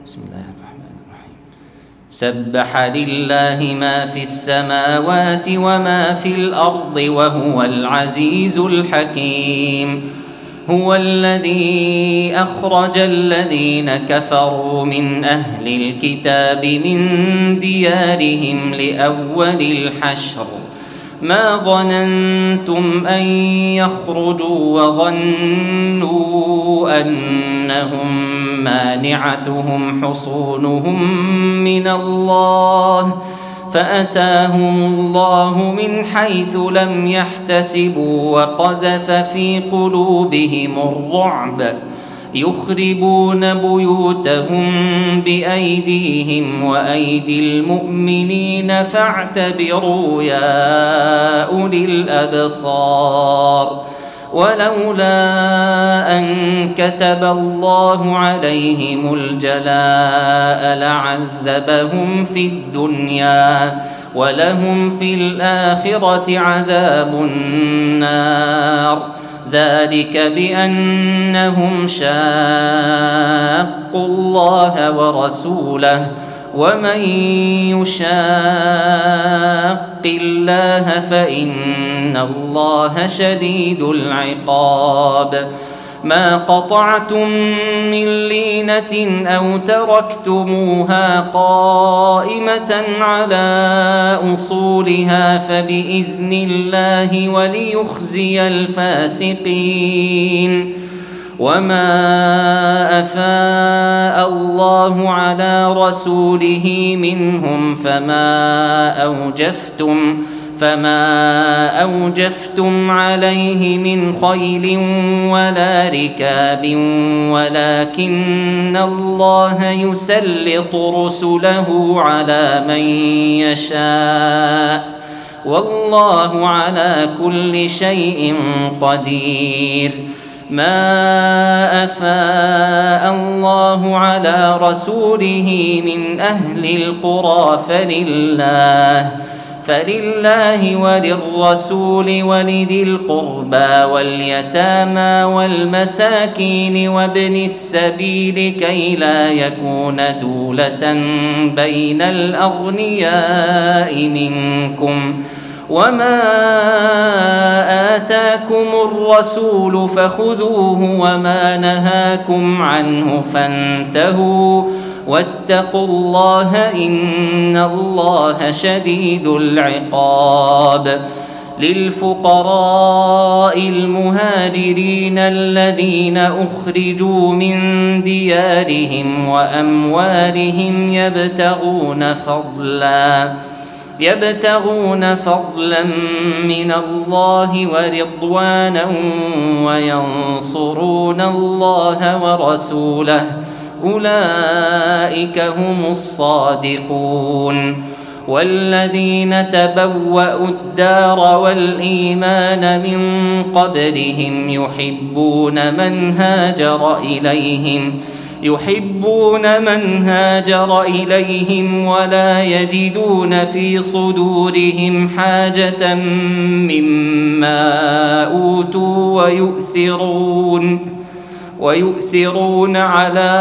بسم الله الرحمن الرحيم. سبح لله ما في السماوات وما في الأرض وهو العزيز الحكيم. هو الذي أخرج الذين كفروا من أهل الكتاب من ديارهم لأول الحشر ما ظننتم أن يخرجوا وظنوا أنهم مانعتهم حصونهم من الله فأتاهم الله من حيث لم يحتسبوا وقذف في قلوبهم الرعب يخربون بيوتهم بأيديهم وأيدي المؤمنين فاعتبروا يا أولي الأبصار. ولولا أن كتب الله عليهم الجلاء لعذبهم في الدنيا ولهم في الآخرة عذاب النار ذلك بأنهم شاقوا الله ورسوله ومن يشاق الله فإن الله شديد العقاب. ما قطعتم من لينة أو تركتموها قائمة على أصولها فبإذن الله وليخزي الفاسقين. وما أفاء الله على رسوله منهم فما أوجفتم عليه من خيل ولا ركاب ولكن الله يسلط رسله على من يشاء والله على كل شيء قدير. ما أفاء الله على رسوله من أهل القرى فلله وللرسول ولذي القربى واليتامى والمساكين وابن السبيل كي لا يكون دولة بين الأغنياء منكم. وما آتاكم الرسول فخذوه وما نهاكم عنه فانتهوا واتقوا الله إن الله شديد العقاب. للفقراء المهاجرين الذين أخرجوا من ديارهم وأموالهم يبتغون فضلا من الله ورضوانا وينصرون الله ورسوله أولئك هم الصادقون. والذين تبوأوا الدار والإيمان من قبلهم يحبون من هاجر إليهم ولا يجدون في صدورهم حاجة مما أوتوا ويؤثرون على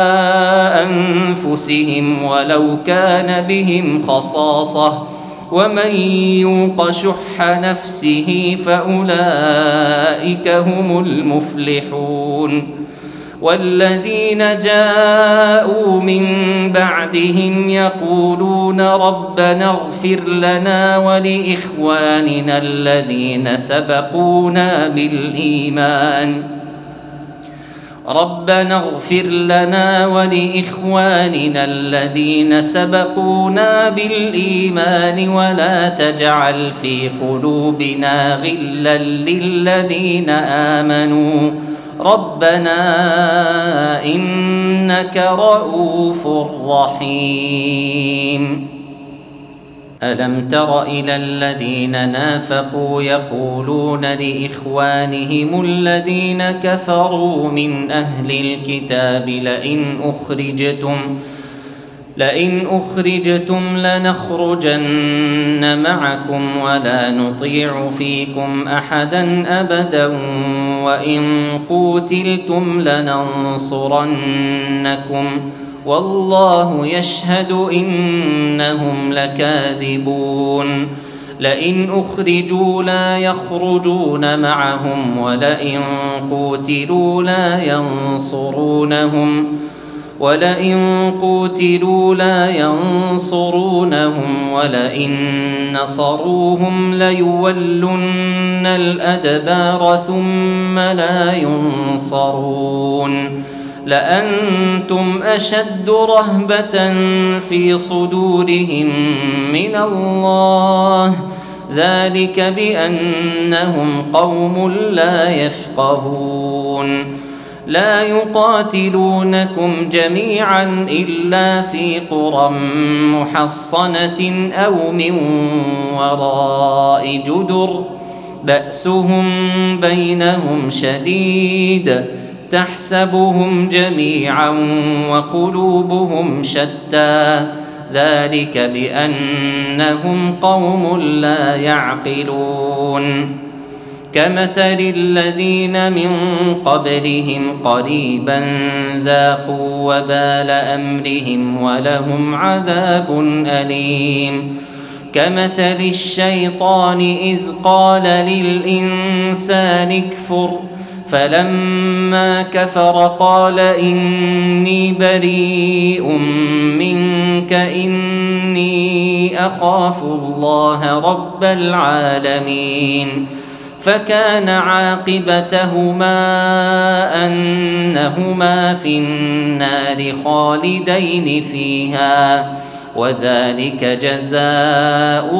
أنفسهم ولو كان بهم خصاصة ومن يوق شح نفسه فأولئك هم المفلحون. والذين جاءوا من بعدهم يقولون ربنا اغفر لنا ولإخواننا الذين سبقونا بالإيمان ولا تجعل في قلوبنا غلا للذين آمنوا ربنا إنك رؤوف رحيم. ألم تر إلى الذين نافقوا يقولون لإخوانهم الذين كفروا من أهل الكتاب لئن أخرجتم لنخرجن معكم ولا نطيع فيكم أحدا أبدا وإن قوتلتم لننصرنكم والله يشهد إنهم لكاذبون لئن أخرجوا لا يخرجون معهم ولئن قوتلوا لا ينصرونهم ولئن نصروهم ليولن الأدبار ثم لا ينصرون لأنتم أشد رهبة في صدورهم من الله ذلك بأنهم قوم لا يفقهون لا يقاتلونكم جميعا إلا في قرى محصنة أو من وراء جدر بأسهم بينهم شديد تحسبهم جميعا وقلوبهم شتى ذلك بأنهم قوم لا يعقلون كمثل الذين من قبلهم قريبا ذاقوا وبال أمرهم ولهم عذاب أليم كمثل الشيطان إذ قال للإنسان اكفر فلما كفر قال إني بريء منك إني أخاف الله رب العالمين فكان عاقبتهما أنهما في النار خالدين فيها وذلك جزاء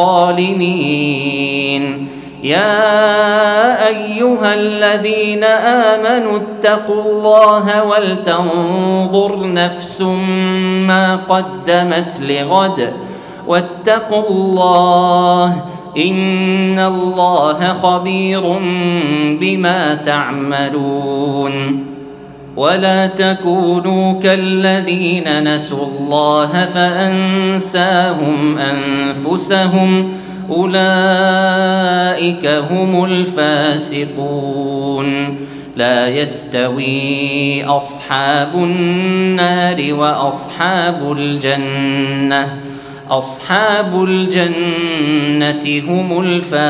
الظالمين يا أيها الذين آمنوا اتقوا الله ولتنظر نفس ما قدمت لغد واتقوا الله إن الله خبير بما تعملون ولا تكونوا كالذين نسوا الله فأنساهم أنفسهم أولئك هم الفاسقون لا يستوي أصحاب النار وأصحاب الجنة أصحاب الجنة هم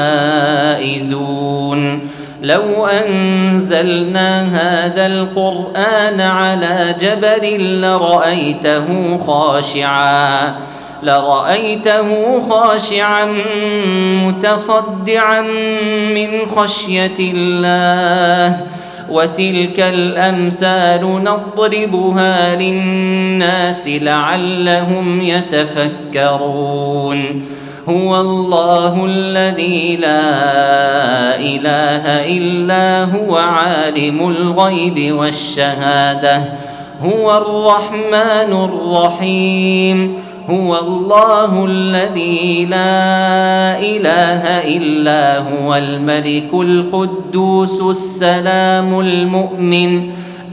الفائزون لو أنزلنا هذا القرآن على جبل لرأيته خاشعا متصدعا من خشية الله وتلك الأمثال نضربها للناس لعلهم يتفكرون هو الله الذي لا إله إلا هو عالم الغيب والشهادة هو الرحمن الرحيم هو الله الذي لا إله إلا هو الملك القدوس السلام المؤمن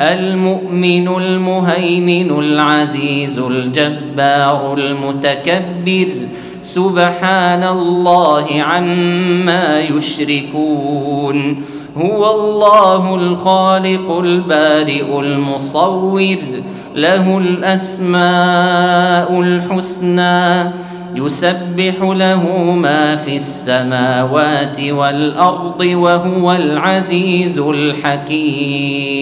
المهيمن العزيز الجبار المتكبر سبحان الله عما يشركون هو الله الخالق البارئ المصور له الأسماء الحسنى يسبح له ما في السماوات والأرض وهو العزيز الحكيم